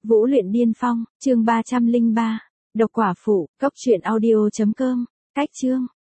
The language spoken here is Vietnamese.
Vũ luyện điên phong, chương 303. Độc quả phụ, cốc truyện audio.com. Cách chương.